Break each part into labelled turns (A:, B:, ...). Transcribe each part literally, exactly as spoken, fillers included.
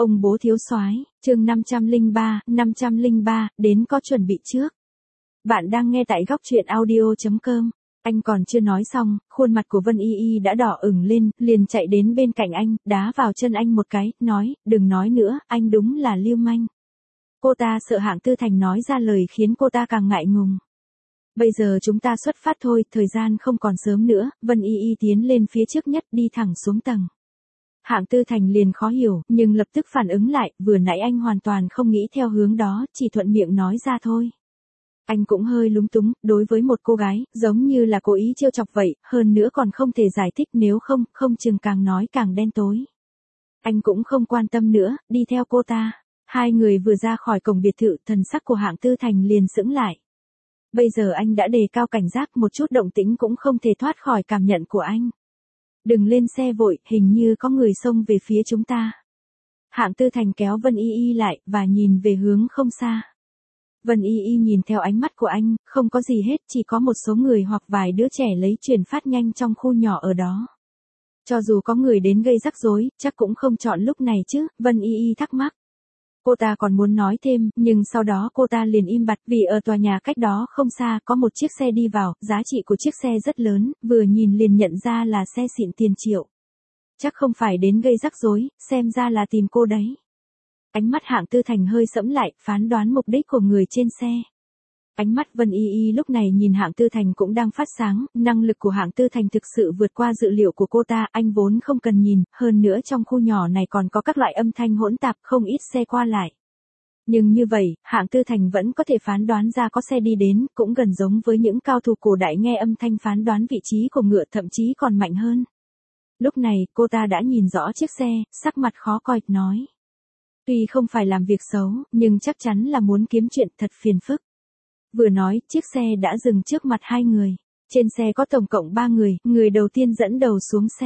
A: Ông bố thiếu soái, chương năm trăm lẻ ba, năm trăm lẻ ba, đến có chuẩn bị trước. Bạn đang nghe tại góc truyện audio chấm com. Anh còn chưa nói xong, khuôn mặt của Vân Y Y đã đỏ ửng lên, liền chạy đến bên cạnh anh, đá vào chân anh một cái, nói, đừng nói nữa, anh đúng là lưu manh. Cô ta sợ Hạng Tư Thành nói ra lời khiến cô ta càng ngại ngùng. Bây giờ chúng ta xuất phát thôi, thời gian không còn sớm nữa. Vân Y Y tiến lên phía trước nhất, đi thẳng xuống tầng. Hạng Tư Thành liền khó hiểu, nhưng lập tức phản ứng lại, vừa nãy anh hoàn toàn không nghĩ theo hướng đó, chỉ thuận miệng nói ra thôi. Anh cũng hơi lúng túng, đối với một cô gái, giống như là cố ý trêu chọc vậy, hơn nữa còn không thể giải thích, nếu không, không chừng càng nói càng đen tối. Anh cũng không quan tâm nữa, đi theo cô ta. Hai người vừa ra khỏi cổng biệt thự, thần sắc của Hạng Tư Thành liền sững lại. Bây giờ anh đã đề cao cảnh giác, một chút động tĩnh cũng không thể thoát khỏi cảm nhận của anh. Đừng lên xe vội, hình như có người xông về phía chúng ta. Hạng Tư Thành kéo Vân Y Y lại, và nhìn về hướng không xa. Vân Y Y nhìn theo ánh mắt của anh, không có gì hết, chỉ có một số người hoặc vài đứa trẻ lấy chuyển phát nhanh trong khu nhỏ ở đó. Cho dù có người đến gây rắc rối, chắc cũng không chọn lúc này chứ, Vân Y Y thắc mắc. Cô ta còn muốn nói thêm, nhưng sau đó cô ta liền im bặt, vì ở tòa nhà cách đó không xa có một chiếc xe đi vào, giá trị của chiếc xe rất lớn, vừa nhìn liền nhận ra là xe xịn tiền triệu. Chắc không phải đến gây rắc rối, xem ra là tìm cô đấy. Ánh mắt Hạng Tư Thành hơi sẫm lại, phán đoán mục đích của người trên xe. Ánh mắt Vân Y Y lúc này nhìn Hạng Tư Thành cũng đang phát sáng, năng lực của Hạng Tư Thành thực sự vượt qua dự liệu của cô ta, anh vốn không cần nhìn, hơn nữa trong khu nhỏ này còn có các loại âm thanh hỗn tạp, không ít xe qua lại. Nhưng như vậy, Hạng Tư Thành vẫn có thể phán đoán ra có xe đi đến, cũng gần giống với những cao thủ cổ đại nghe âm thanh phán đoán vị trí của ngựa, thậm chí còn mạnh hơn. Lúc này, cô ta đã nhìn rõ chiếc xe, sắc mặt khó coi, nói. Tuy không phải làm việc xấu, nhưng chắc chắn là muốn kiếm chuyện, thật phiền phức. Vừa nói, chiếc xe đã dừng trước mặt hai người. Trên xe có tổng cộng ba người, người đầu tiên dẫn đầu xuống xe.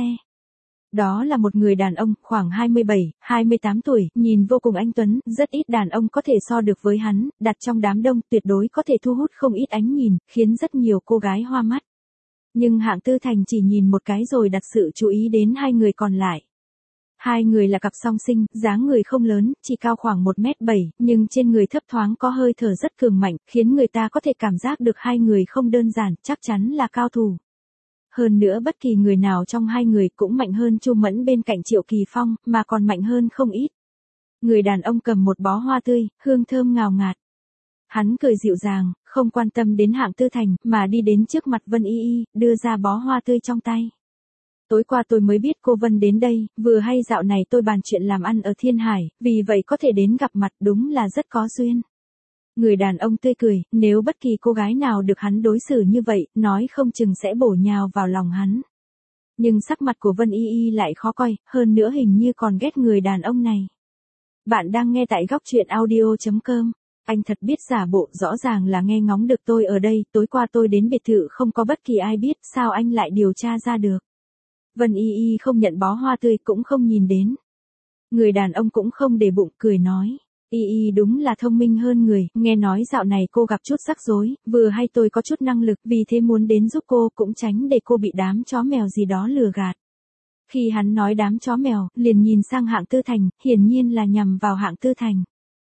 A: Đó là một người đàn ông, khoảng hai mươi bảy, hai mươi tám tuổi, nhìn vô cùng anh tuấn, rất ít đàn ông có thể so được với hắn, đặt trong đám đông, tuyệt đối có thể thu hút không ít ánh nhìn, khiến rất nhiều cô gái hoa mắt. Nhưng Hạng Tư Thành chỉ nhìn một cái rồi đặt sự chú ý đến hai người còn lại. Hai người là cặp song sinh, dáng người không lớn, chỉ cao khoảng một mét bảy, nhưng trên người thấp thoáng có hơi thở rất cường mạnh, khiến người ta có thể cảm giác được hai người không đơn giản, chắc chắn là cao thủ. Hơn nữa bất kỳ người nào trong hai người cũng mạnh hơn Chu Mẫn bên cạnh Triệu Kỳ Phong, mà còn mạnh hơn không ít. Người đàn ông cầm một bó hoa tươi, hương thơm ngào ngạt. Hắn cười dịu dàng, không quan tâm đến Hạng Tư Thành, mà đi đến trước mặt Vân Y Y, đưa ra bó hoa tươi trong tay. Tối qua tôi mới biết cô Vân đến đây, vừa hay dạo này tôi bàn chuyện làm ăn ở Thiên Hải, vì vậy có thể đến gặp mặt, đúng là rất có duyên. Người đàn ông tươi cười, nếu bất kỳ cô gái nào được hắn đối xử như vậy, nói không chừng sẽ bổ nhào vào lòng hắn. Nhưng sắc mặt của Vân Y Y lại khó coi, hơn nữa hình như còn ghét người đàn ông này. Bạn đang nghe tại góc truyện audio chấm com. Anh thật biết giả bộ, rõ ràng là nghe ngóng được tôi ở đây, tối qua tôi đến biệt thự không có bất kỳ ai biết, sao anh lại điều tra ra được. Vân Y Y không nhận bó hoa tươi, cũng không nhìn đến. Người đàn ông cũng không để bụng, cười nói. Y Y đúng là thông minh hơn người, nghe nói dạo này cô gặp chút rắc rối, vừa hay tôi có chút năng lực, vì thế muốn đến giúp cô, cũng tránh để cô bị đám chó mèo gì đó lừa gạt. Khi hắn nói đám chó mèo, liền nhìn sang Hạng Tư Thành, hiển nhiên là nhằm vào Hạng Tư Thành.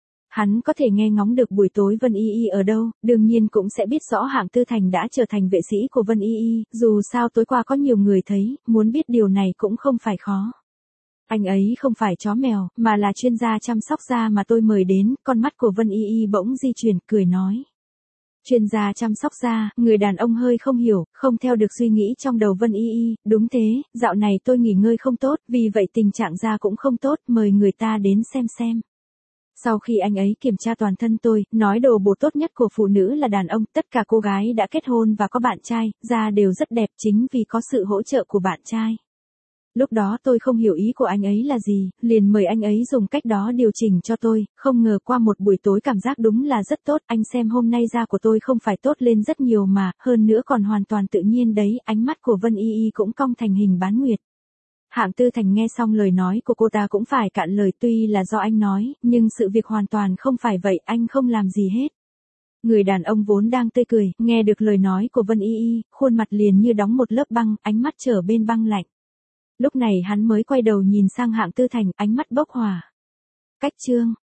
A: Hắn có thể nghe ngóng được buổi tối Vân Y Y ở đâu, đương nhiên cũng sẽ biết rõ Hạng Tư Thành đã trở thành vệ sĩ của Vân Y Y, dù sao tối qua có nhiều người thấy, muốn biết điều này cũng không phải khó. Anh ấy không phải chó mèo, mà là chuyên gia chăm sóc da mà tôi mời đến, con mắt của Vân Y Y bỗng di chuyển, cười nói. Chuyên gia chăm sóc da, người đàn ông hơi không hiểu, không theo được suy nghĩ trong đầu Vân Y Y, đúng thế, dạo này tôi nghỉ ngơi không tốt, vì vậy tình trạng da cũng không tốt, mời người ta đến xem xem. Sau khi anh ấy kiểm tra toàn thân tôi, nói đồ bổ tốt nhất của phụ nữ là đàn ông, tất cả cô gái đã kết hôn và có bạn trai, da đều rất đẹp chính vì có sự hỗ trợ của bạn trai. Lúc đó tôi không hiểu ý của anh ấy là gì, liền mời anh ấy dùng cách đó điều chỉnh cho tôi, không ngờ qua một buổi tối cảm giác đúng là rất tốt, anh xem hôm nay da của tôi không phải tốt lên rất nhiều mà, hơn nữa còn hoàn toàn tự nhiên đấy, ánh mắt của Vân Y Y cũng cong thành hình bán nguyệt. Hạng Tư Thành nghe xong lời nói của cô ta cũng phải cạn lời, tuy là do anh nói, nhưng sự việc hoàn toàn không phải vậy, anh không làm gì hết. Người đàn ông vốn đang tươi cười, nghe được lời nói của Vân Y Y, khuôn mặt liền như đóng một lớp băng, ánh mắt trở bên băng lạnh. Lúc này hắn mới quay đầu nhìn sang Hạng Tư Thành, ánh mắt bốc hỏa. Cách chương